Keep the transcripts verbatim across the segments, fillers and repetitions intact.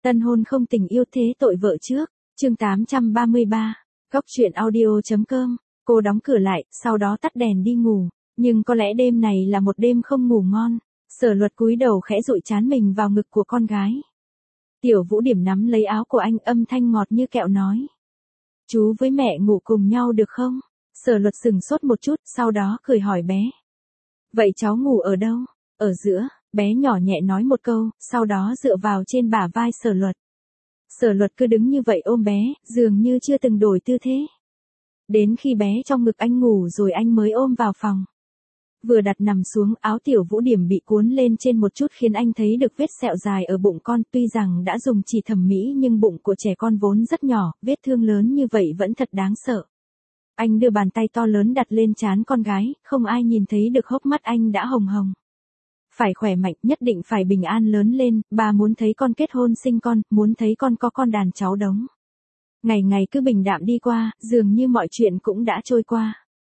Tân hôn không tình yêu thế tội vợ trước, chương tám trăm ba mươi ba, góc truyện audio.com, cô đóng cửa lại, sau đó tắt đèn đi ngủ, nhưng có lẽ đêm này là một đêm không ngủ ngon, Sở Luật cúi đầu khẽ dụi trán mình vào ngực của con gái. Tiểu Vũ Điểm nắm lấy áo của anh, âm thanh ngọt như kẹo nói. Chú với mẹ ngủ cùng nhau được không? Sở Luật sừng sốt một chút, sau đó cười hỏi bé. Vậy cháu ngủ ở đâu? Ở giữa, bé nhỏ nhẹ nói một câu, sau đó dựa vào trên bả vai Sở Luật. Sở Luật cứ đứng như vậy ôm bé, dường như chưa từng đổi tư thế. Đến khi bé trong ngực anh ngủ rồi anh mới ôm vào phòng. Vừa đặt nằm xuống, áo Tiểu Vũ Điểm bị cuốn lên trên một chút khiến anh thấy được vết sẹo dài ở bụng con, tuy rằng đã dùng chỉ thẩm mỹ nhưng bụng của trẻ con vốn rất nhỏ, vết thương lớn như vậy vẫn thật đáng sợ. Anh đưa bàn tay to lớn đặt lên trán con gái, không ai nhìn thấy được hốc mắt anh đã hồng hồng. Phải khỏe mạnh, nhất định phải bình an lớn lên, bà muốn thấy con kết hôn sinh con, muốn thấy con có con đàn cháu đống. Ngày ngày cứ bình đạm đi qua, dường như mọi chuyện cũng đã trôi qua.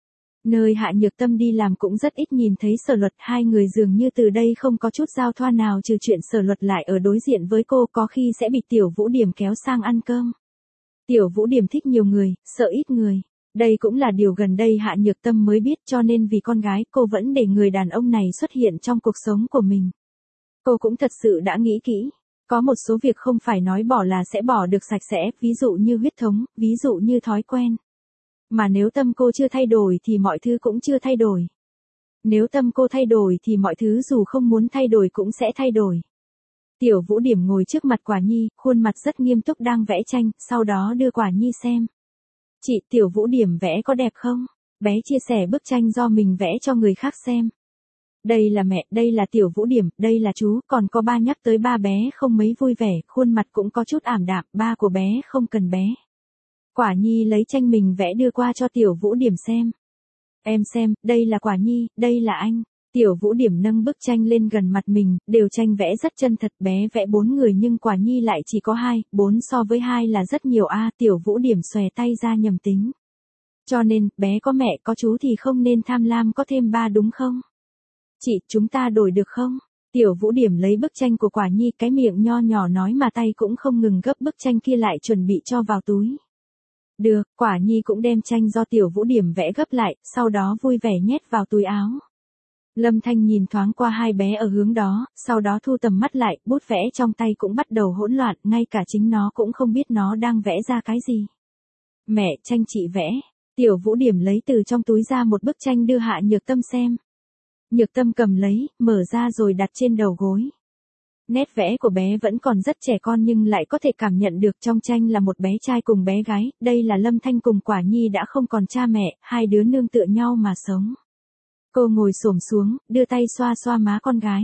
Nơi Hạ Nhược Tâm đi làm cũng rất ít nhìn thấy Sở Luật, hai người dường như từ đây không có chút giao thoa nào trừ chuyện Sở Luật lại ở đối diện với cô, có khi sẽ bị Tiểu Vũ Điểm kéo sang ăn cơm. Tiểu Vũ Điểm thích nhiều người, sợ ít người. Đây cũng là điều gần đây Hạ Nhược Tâm mới biết, cho nên vì con gái cô vẫn để người đàn ông này xuất hiện trong cuộc sống của mình. Cô cũng thật sự đã nghĩ kỹ. Có một số việc không phải nói bỏ là sẽ bỏ được sạch sẽ, ví dụ như huyết thống, ví dụ như thói quen. Mà nếu tâm cô chưa thay đổi thì mọi thứ cũng chưa thay đổi. Nếu tâm cô thay đổi thì mọi thứ dù không muốn thay đổi cũng sẽ thay đổi. Tiểu Vũ Điểm ngồi trước mặt Quả Nhi, khuôn mặt rất nghiêm túc đang vẽ tranh, sau đó đưa Quả Nhi xem. Chị, Tiểu Vũ Điểm vẽ có đẹp không? Bé chia sẻ bức tranh do mình vẽ cho người khác xem. Đây là mẹ, đây là Tiểu Vũ Điểm, đây là chú, còn có ba, nhắc tới ba bé không mấy vui vẻ, khuôn mặt cũng có chút ảm đạm, ba của bé không cần bé. Quả Nhi lấy tranh mình vẽ đưa qua cho Tiểu Vũ Điểm xem. Em xem, đây là Quả Nhi, đây là anh. Tiểu Vũ Điểm nâng bức tranh lên gần mặt mình, đều tranh vẽ rất chân thật, bé vẽ bốn người nhưng Quả Nhi lại chỉ có hai, bốn so với hai là rất nhiều a. Tiểu Vũ Điểm xòe tay ra nhầm tính. Cho nên, bé có mẹ có chú thì không nên tham lam có thêm ba đúng không? Chị, chúng ta đổi được không? Tiểu Vũ Điểm lấy bức tranh của Quả Nhi, cái miệng nho nhỏ nói mà tay cũng không ngừng gấp bức tranh kia lại chuẩn bị cho vào túi. Được, Quả Nhi cũng đem tranh do Tiểu Vũ Điểm vẽ gấp lại, sau đó vui vẻ nhét vào túi áo. Lâm Thanh nhìn thoáng qua hai bé ở hướng đó, sau đó thu tầm mắt lại, bút vẽ trong tay cũng bắt đầu hỗn loạn, ngay cả chính nó cũng không biết nó đang vẽ ra cái gì. Mẹ, tranh chị vẽ. Tiểu Vũ Điểm lấy từ trong túi ra một bức tranh đưa Hạ Nhược Tâm xem. Nhược Tâm cầm lấy, mở ra rồi đặt trên đầu gối. Nét vẽ của bé vẫn còn rất trẻ con nhưng lại có thể cảm nhận được trong tranh là một bé trai cùng bé gái, đây là Lâm Thanh cùng Quả Nhi đã không còn cha mẹ, hai đứa nương tựa nhau mà sống. Cô ngồi xổm xuống, đưa tay xoa xoa má con gái.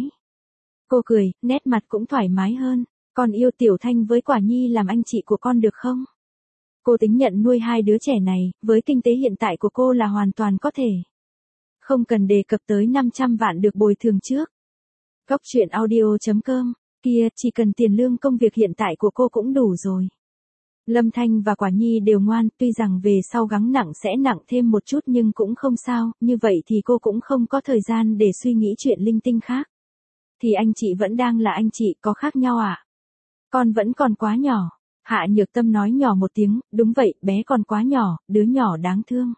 Cô cười, nét mặt cũng thoải mái hơn. Con yêu Tiểu Thanh với Quả Nhi làm anh chị của con được không? Cô tính nhận nuôi hai đứa trẻ này, với kinh tế hiện tại của cô là hoàn toàn có thể. Không cần đề cập tới năm trăm vạn được bồi thường trước. Góc truyện audio.com, kia, chỉ cần tiền lương công việc hiện tại của cô cũng đủ rồi. Lâm Thanh và Quả Nhi đều ngoan, tuy rằng về sau gắng nặng sẽ nặng thêm một chút nhưng cũng không sao, như vậy thì cô cũng không có thời gian để suy nghĩ chuyện linh tinh khác. Thì anh chị vẫn đang là anh chị, có khác nhau à? Con vẫn còn quá nhỏ. Hạ Nhược Tâm nói nhỏ một tiếng, đúng vậy, bé còn quá nhỏ, đứa nhỏ đáng thương.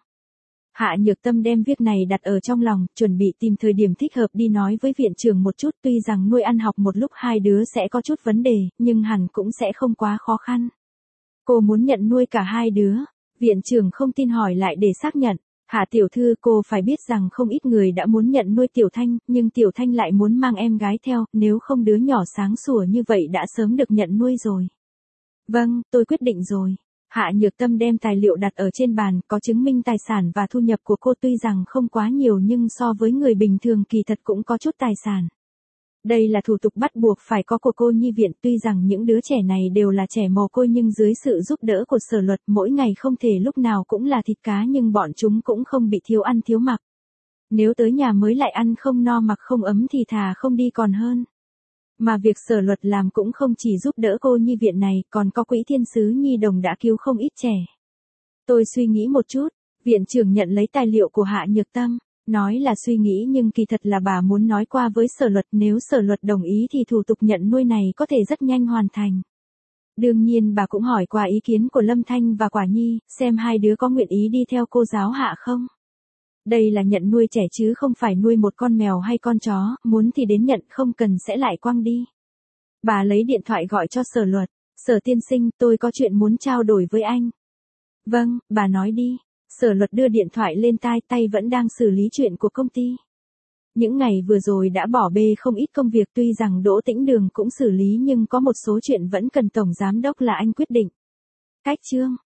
Hạ Nhược Tâm đem việc này đặt ở trong lòng, chuẩn bị tìm thời điểm thích hợp đi nói với viện trưởng một chút, tuy rằng nuôi ăn học một lúc hai đứa sẽ có chút vấn đề, nhưng hẳn cũng sẽ không quá khó khăn. Cô muốn nhận nuôi cả hai đứa. Viện trưởng không tin hỏi lại để xác nhận. Hạ tiểu thư, cô phải biết rằng không ít người đã muốn nhận nuôi Tiểu Thanh, nhưng Tiểu Thanh lại muốn mang em gái theo, nếu không đứa nhỏ sáng sủa như vậy đã sớm được nhận nuôi rồi. Vâng, tôi quyết định rồi. Hạ Nhược Tâm đem tài liệu đặt ở trên bàn, có chứng minh tài sản và thu nhập của cô tuy rằng không quá nhiều nhưng so với người bình thường kỳ thật cũng có chút tài sản. Đây là thủ tục bắt buộc phải có của cô nhi viện, tuy rằng những đứa trẻ này đều là trẻ mồ côi nhưng dưới sự giúp đỡ của Sở Luật mỗi ngày không thể lúc nào cũng là thịt cá nhưng bọn chúng cũng không bị thiếu ăn thiếu mặc. Nếu tới nhà mới lại ăn không no mặc không ấm thì thà không đi còn hơn. Mà việc Sở Luật làm cũng không chỉ giúp đỡ cô nhi viện này, còn có quỹ thiên sứ nhi đồng đã cứu không ít trẻ. Tôi suy nghĩ một chút, viện trưởng nhận lấy tài liệu của Hạ Nhược Tâm, nói là suy nghĩ nhưng kỳ thật là bà muốn nói qua với Sở Luật, nếu Sở Luật đồng ý thì thủ tục nhận nuôi này có thể rất nhanh hoàn thành. Đương nhiên bà cũng hỏi qua ý kiến của Lâm Thanh và Quả Nhi, xem hai đứa có nguyện ý đi theo cô giáo Hạ không. Đây là nhận nuôi trẻ chứ không phải nuôi một con mèo hay con chó, muốn thì đến nhận, không cần sẽ lại quăng đi. Bà lấy điện thoại gọi cho Sở Luật. Sở tiên sinh, tôi có chuyện muốn trao đổi với anh. Vâng, bà nói đi. Sở Luật đưa điện thoại lên tai, tay vẫn đang xử lý chuyện của công ty. Những ngày vừa rồi đã bỏ bê không ít công việc, tuy rằng Đỗ Tĩnh Đường cũng xử lý nhưng có một số chuyện vẫn cần Tổng Giám Đốc là anh quyết định. Cách chương